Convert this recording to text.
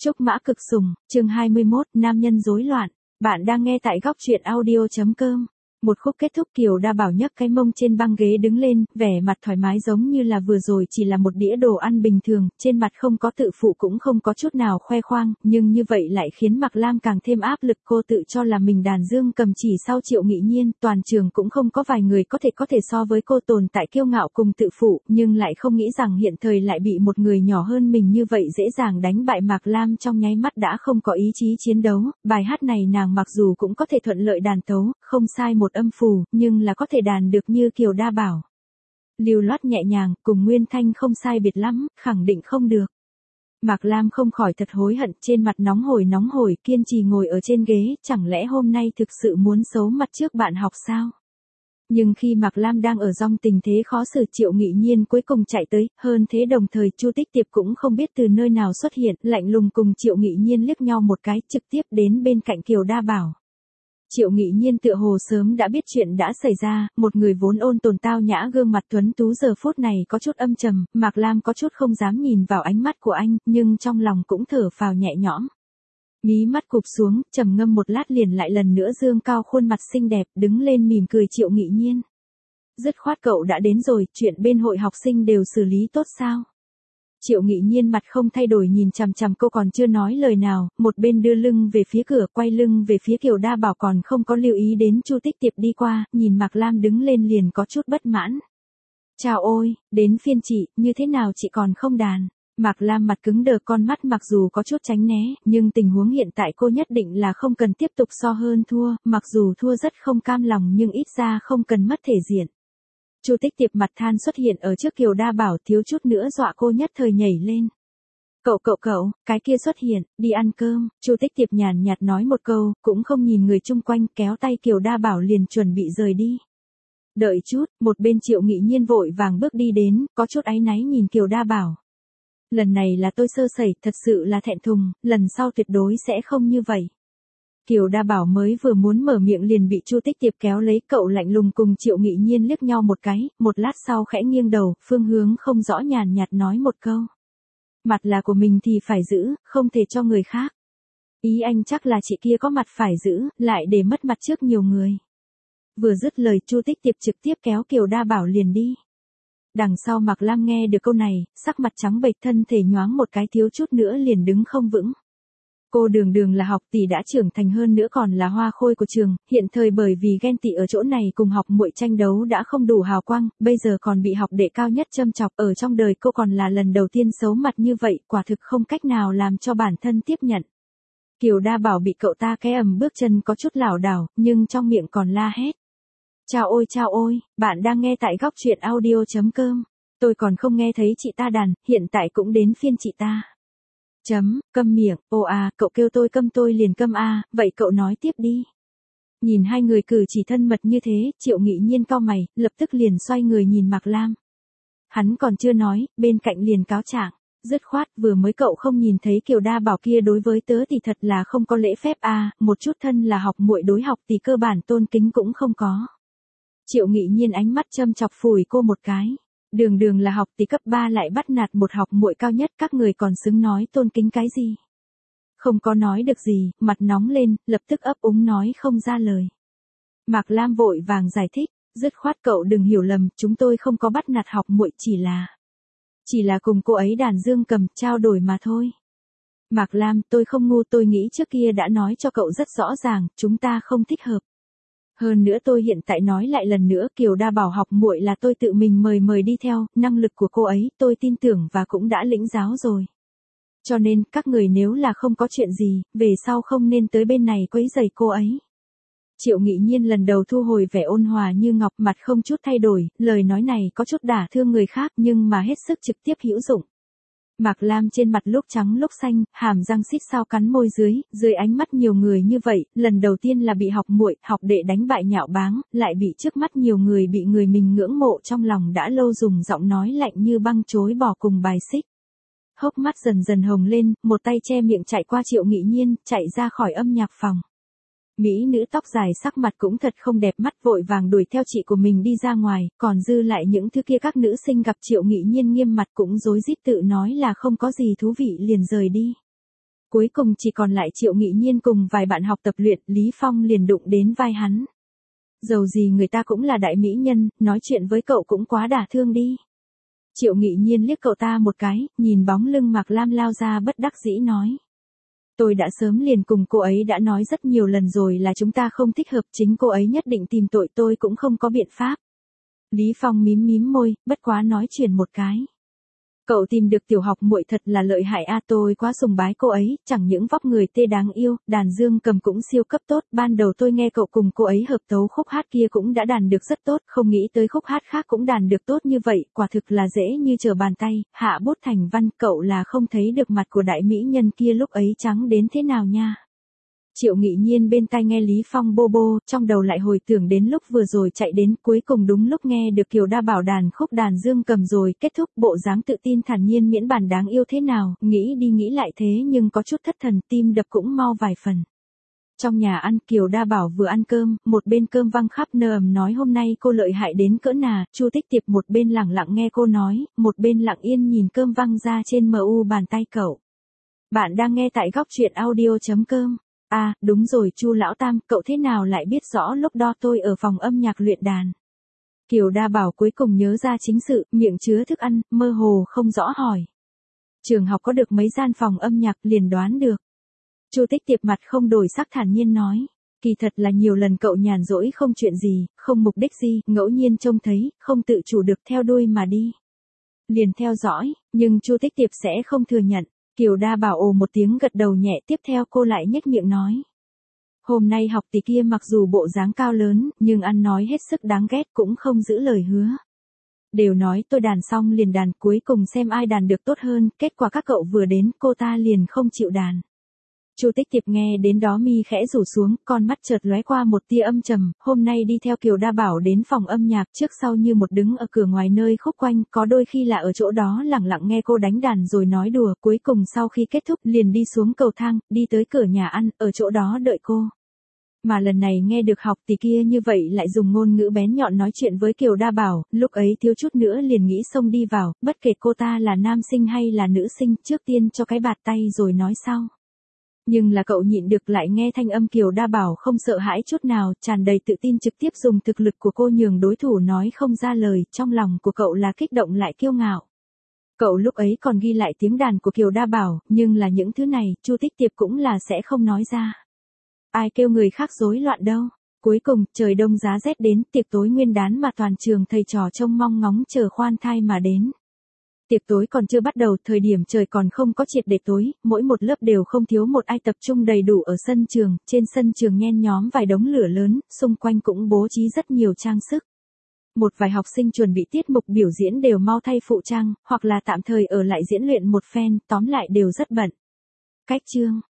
Trúc Mã Cực Sùng, chương 21, Nam nhân rối loạn. Bạn đang nghe tại góc truyện audio.com. Một khúc kết thúc, Kiều Đa Bảo nhấc cái mông trên băng ghế đứng lên, vẻ mặt thoải mái giống như là vừa rồi chỉ là một đĩa đồ ăn bình thường, trên mặt không có tự phụ cũng không có chút nào khoe khoang, nhưng như vậy lại khiến Mạc Lam càng thêm áp lực. Cô tự cho là mình đàn dương cầm chỉ sau Triệu Nghị Nhiên, toàn trường cũng không có vài người có thể so với cô tồn tại kiêu ngạo cùng tự phụ, nhưng lại không nghĩ rằng hiện thời lại bị một người nhỏ hơn mình như vậy dễ dàng đánh bại. Mạc Lam trong nháy mắt đã không có ý chí chiến đấu, bài hát này nàng mặc dù cũng có thể thuận lợi đàn tấu, không sai một âm phù, nhưng là có thể đàn được như Kiều Đa Bảo. Lưu loát nhẹ nhàng, cùng nguyên thanh không sai biệt lắm, khẳng định không được. Mạc Lam không khỏi thật hối hận, trên mặt nóng hổi, kiên trì ngồi ở trên ghế, chẳng lẽ hôm nay thực sự muốn xấu mặt trước bạn học sao? Nhưng khi Mạc Lam đang ở trong tình thế khó xử, Triệu Nghị Nhiên cuối cùng chạy tới, hơn thế đồng thời Chu Tích Tiệp cũng không biết từ nơi nào xuất hiện, lạnh lùng cùng Triệu Nghị Nhiên liếc nhau một cái, trực tiếp đến bên cạnh Kiều Đa Bảo. Triệu Nghị Nhiên tựa hồ sớm đã biết chuyện đã xảy ra, một người vốn ôn tồn tao nhã gương mặt tuấn tú giờ phút này có chút âm trầm, Mạc Lam có chút không dám nhìn vào ánh mắt của anh, nhưng trong lòng cũng thở phào nhẹ nhõm. Mí mắt cụp xuống, trầm ngâm một lát liền lại lần nữa dương cao khuôn mặt xinh đẹp, đứng lên mỉm cười. Triệu Nghị Nhiên, dứt khoát cậu đã đến rồi, chuyện bên hội học sinh đều xử lý tốt sao? Triệu Nghị Nhiên mặt không thay đổi nhìn chằm chằm cô, còn chưa nói lời nào, một bên đưa lưng về phía cửa, quay lưng về phía Kiều Đa Bảo, còn không có lưu ý đến Chu Tích Tiệp đi qua, nhìn Mạc Lam đứng lên liền có chút bất mãn. Chào ôi, đến phiên chị, như thế nào chị còn không đàn? Mạc Lam mặt cứng đờ, con mắt mặc dù có chút tránh né, nhưng tình huống hiện tại cô nhất định là không cần tiếp tục so hơn thua, mặc dù thua rất không cam lòng nhưng ít ra không cần mất thể diện. Chu Tích Tiệp mặt than xuất hiện ở trước Kiều Đa Bảo, thiếu chút nữa dọa cô nhất thời nhảy lên. Cậu, cái kia xuất hiện, đi ăn cơm. Chu Tích Tiệp nhàn nhạt nói một câu, cũng không nhìn người chung quanh, kéo tay Kiều Đa Bảo liền chuẩn bị rời đi. Đợi chút, một bên Triệu Nghị Nhiên vội vàng bước đi đến, có chút áy náy nhìn Kiều Đa Bảo. Lần này là tôi sơ sẩy, thật sự là thẹn thùng, lần sau tuyệt đối sẽ không như vậy. Kiều Đa Bảo mới vừa muốn mở miệng liền bị Chu Tích Tiệp kéo lấy, cậu lạnh lùng cùng Triệu Nghị Nhiên liếc nhau một cái, một lát sau khẽ nghiêng đầu, phương hướng không rõ nhàn nhạt nói một câu. Mặt là của mình thì phải giữ, không thể cho người khác. Ý anh chắc là chị kia có mặt phải giữ, lại để mất mặt trước nhiều người. Vừa dứt lời Chu Tích Tiệp trực tiếp kéo Kiều Đa Bảo liền đi. Đằng sau Mạc Lam nghe được câu này, sắc mặt trắng bệch, thân thể nhoáng một cái, thiếu chút nữa liền đứng không vững. Cô đường là học tỷ đã trưởng thành, hơn nữa còn là hoa khôi của trường, hiện thời bởi vì ghen tị ở chỗ này cùng học muội tranh đấu đã không đủ hào quang, bây giờ còn bị học đệ cao nhất châm chọc, ở trong đời cô còn là lần đầu tiên xấu mặt như vậy, quả thực không cách nào làm cho bản thân tiếp nhận. Kiều Đa Bảo bị cậu ta cái ầm bước chân có chút lảo đảo, nhưng trong miệng còn la hét. Chao ôi, bạn đang nghe tại góc truyện audio.com. Tôi còn không nghe thấy chị ta đàn, hiện tại cũng đến phiên chị ta. Câm miệng, cậu kêu tôi câm tôi liền câm vậy cậu nói tiếp đi. Nhìn hai người cử chỉ thân mật như thế, Triệu Nghị Nhiên cau mày, lập tức liền xoay người nhìn Mạc Lam. Hắn còn chưa nói, bên cạnh liền cáo trạng. Dứt khoát, vừa mới cậu không nhìn thấy Kiều Đa Bảo kia đối với tớ thì thật là không có lễ phép một chút thân là học muội đối học thì cơ bản tôn kính cũng không có. Triệu Nghị Nhiên ánh mắt châm chọc phủi cô một cái. Đường là học tỷ cấp 3 lại bắt nạt một học muội cao nhất, các người còn xứng nói tôn kính cái gì? Không có nói được gì, mặt nóng lên, lập tức ấp úng nói không ra lời. Mạc Lam vội vàng giải thích, dứt khoát cậu đừng hiểu lầm, chúng tôi không có bắt nạt học muội, chỉ là cùng cô ấy đàn dương cầm, trao đổi mà thôi. Mạc Lam, tôi không ngu, tôi nghĩ trước kia đã nói cho cậu rất rõ ràng, chúng ta không thích hợp. Hơn nữa tôi hiện tại nói lại lần nữa, Kiều Đa Bảo học muội là tôi tự mình mời đi theo, năng lực của cô ấy tôi tin tưởng và cũng đã lĩnh giáo rồi. Cho nên, các người nếu là không có chuyện gì, về sau không nên tới bên này quấy rầy cô ấy. Triệu Nghị Nhiên lần đầu thu hồi vẻ ôn hòa như ngọc, mặt không chút thay đổi, lời nói này có chút đả thương người khác nhưng mà hết sức trực tiếp hữu dụng. Mạc Lam trên mặt lúc trắng lúc xanh, hàm răng xít sao cắn môi dưới ánh mắt nhiều người như vậy, lần đầu tiên là bị học muội, học đệ đánh bại nhạo báng, lại bị trước mắt nhiều người bị người mình ngưỡng mộ, trong lòng đã lâu dùng giọng nói lạnh như băng chối bỏ cùng bài xích. Hốc mắt dần dần hồng lên, một tay che miệng chạy qua Triệu Nghị Nhiên, chạy ra khỏi âm nhạc phòng. Mỹ nữ tóc dài sắc mặt cũng thật không đẹp mắt, vội vàng đuổi theo chị của mình đi ra ngoài, còn dư lại những thứ kia các nữ sinh gặp Triệu Nghị Nhiên nghiêm mặt cũng rối rít tự nói là không có gì thú vị liền rời đi. Cuối cùng chỉ còn lại Triệu Nghị Nhiên cùng vài bạn học tập luyện, Lý Phong liền đụng đến vai hắn. Dầu gì người ta cũng là đại mỹ nhân, nói chuyện với cậu cũng quá đả thương đi. Triệu Nghị Nhiên liếc cậu ta một cái, nhìn bóng lưng Mạc Lam lao ra bất đắc dĩ nói. Tôi đã sớm liền cùng cô ấy đã nói rất nhiều lần rồi là chúng ta không thích hợp, chính cô ấy nhất định tìm tội tôi cũng không có biện pháp. Lý Phong mím mím môi, bất quá nói chuyện một cái. Cậu tìm được tiểu học muội thật là lợi hại a, tôi quá sùng bái cô ấy, chẳng những vóc người tê đáng yêu, đàn dương cầm cũng siêu cấp tốt, ban đầu tôi nghe cậu cùng cô ấy hợp tấu khúc hát kia cũng đã đàn được rất tốt, không nghĩ tới khúc hát khác cũng đàn được tốt như vậy, quả thực là dễ như trở bàn tay, hạ bút thành văn, cậu là không thấy được mặt của đại mỹ nhân kia lúc ấy trắng đến thế nào nha. Triệu Nghị Nhiên bên tai nghe Lý Phong bô bô, trong đầu lại hồi tưởng đến lúc vừa rồi chạy đến, cuối cùng đúng lúc nghe được Kiều Đa Bảo đàn khúc đàn dương cầm rồi, kết thúc bộ dáng tự tin thản nhiên miễn bàn đáng yêu thế nào, nghĩ đi nghĩ lại thế nhưng có chút thất thần, tim đập cũng mau vài phần. Trong nhà ăn, Kiều Đa Bảo vừa ăn cơm, một bên cơm văng khắp nơi nói hôm nay cô lợi hại đến cỡ nào, Chu Tích Tiệp một bên lặng lặng nghe cô nói, một bên lặng yên nhìn cơm văng ra trên mu bàn tay cậu. Bạn đang nghe tại góc truyện audio.com. À, đúng rồi Chu lão tam, cậu thế nào lại biết rõ lúc đó tôi ở phòng âm nhạc luyện đàn? Kiều Đa Bảo cuối cùng nhớ ra chính sự, miệng chứa thức ăn, mơ hồ không rõ hỏi. Trường học có được mấy gian phòng âm nhạc liền đoán được. Chu Tích Tiệp mặt không đổi sắc thản nhiên nói. Kỳ thật là nhiều lần cậu nhàn rỗi không chuyện gì, không mục đích gì, ngẫu nhiên trông thấy, không tự chủ được theo đuôi mà đi. Liền theo dõi, nhưng Chu Tích Tiệp sẽ không thừa nhận. Kiều Đa Bảo ồ một tiếng gật đầu nhẹ, tiếp theo cô lại nhếch miệng nói. Hôm nay học tỷ kia mặc dù bộ dáng cao lớn, nhưng ăn nói hết sức đáng ghét cũng không giữ lời hứa. Đều nói tôi đàn xong liền đàn, cuối cùng xem ai đàn được tốt hơn, kết quả các cậu vừa đến, cô ta liền không chịu đàn. Chu Tích Tiệp nghe đến đó mi khẽ rủ xuống, con mắt chợt lóe qua một tia âm trầm, hôm nay đi theo Kiều Đa Bảo đến phòng âm nhạc trước sau như một đứng ở cửa ngoài nơi khúc quanh, có đôi khi là ở chỗ đó lặng lặng nghe cô đánh đàn rồi nói đùa, cuối cùng sau khi kết thúc liền đi xuống cầu thang, đi tới cửa nhà ăn, ở chỗ đó đợi cô. Mà lần này nghe được học tỷ kia như vậy lại dùng ngôn ngữ bén nhọn nói chuyện với Kiều Đa Bảo, lúc ấy thiếu chút nữa liền nghĩ xông đi vào, bất kể cô ta là nam sinh hay là nữ sinh, trước tiên cho cái bạt tay rồi nói sau. Nhưng là cậu nhịn được lại nghe thanh âm Kiều Đa Bảo không sợ hãi chút nào, tràn đầy tự tin trực tiếp dùng thực lực của cô nhường đối thủ nói không ra lời, trong lòng của cậu là kích động lại kiêu ngạo. Cậu lúc ấy còn ghi lại tiếng đàn của Kiều Đa Bảo, nhưng là những thứ này, Chu Tích Tiệp cũng là sẽ không nói ra. Ai kêu người khác rối loạn đâu. Cuối cùng, trời đông giá rét đến, tiệc tối nguyên đán mà toàn trường thầy trò trông mong ngóng chờ khoan thai mà đến. Tiệc tối còn chưa bắt đầu, thời điểm trời còn không có triệt để tối, mỗi một lớp đều không thiếu một ai tập trung đầy đủ ở sân trường, trên sân trường nhen nhóm vài đống lửa lớn, xung quanh cũng bố trí rất nhiều trang sức. Một vài học sinh chuẩn bị tiết mục biểu diễn đều mau thay phụ trang, hoặc là tạm thời ở lại diễn luyện một phen, tóm lại đều rất bận. Cách chương